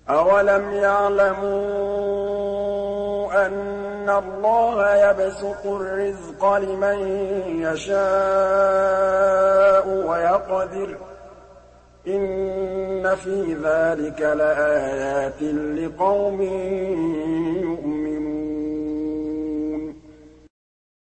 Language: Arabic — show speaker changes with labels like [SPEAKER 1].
[SPEAKER 1] أَوَلَمْ يَعْلَمُوا أَنَّ اللَّهَ يَبْسُطُ الرِّزْقَ لِمَن يَشَاءُ وَيَقْدِرُ ۚ إِنَّ فِي ذَٰلِكَ لَآيَاتٍ لِّقَوْمٍ يُؤْمِنُونَ